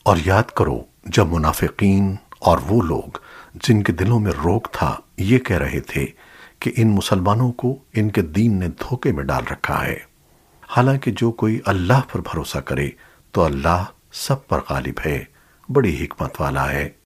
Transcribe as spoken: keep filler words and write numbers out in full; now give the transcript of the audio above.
और याद करो जब मुनाफिकीन और वो लोग जिनके दिलों में रोग था ये कह रहे थे कि इन मुसलमानों को इनके दीन ने धोखे में डाल रखा है। हालांकि जो कोई अल्लाह पर भरोसा करे तो अल्लाह सब पर गालिब है, बड़ी हिकमत वाला है।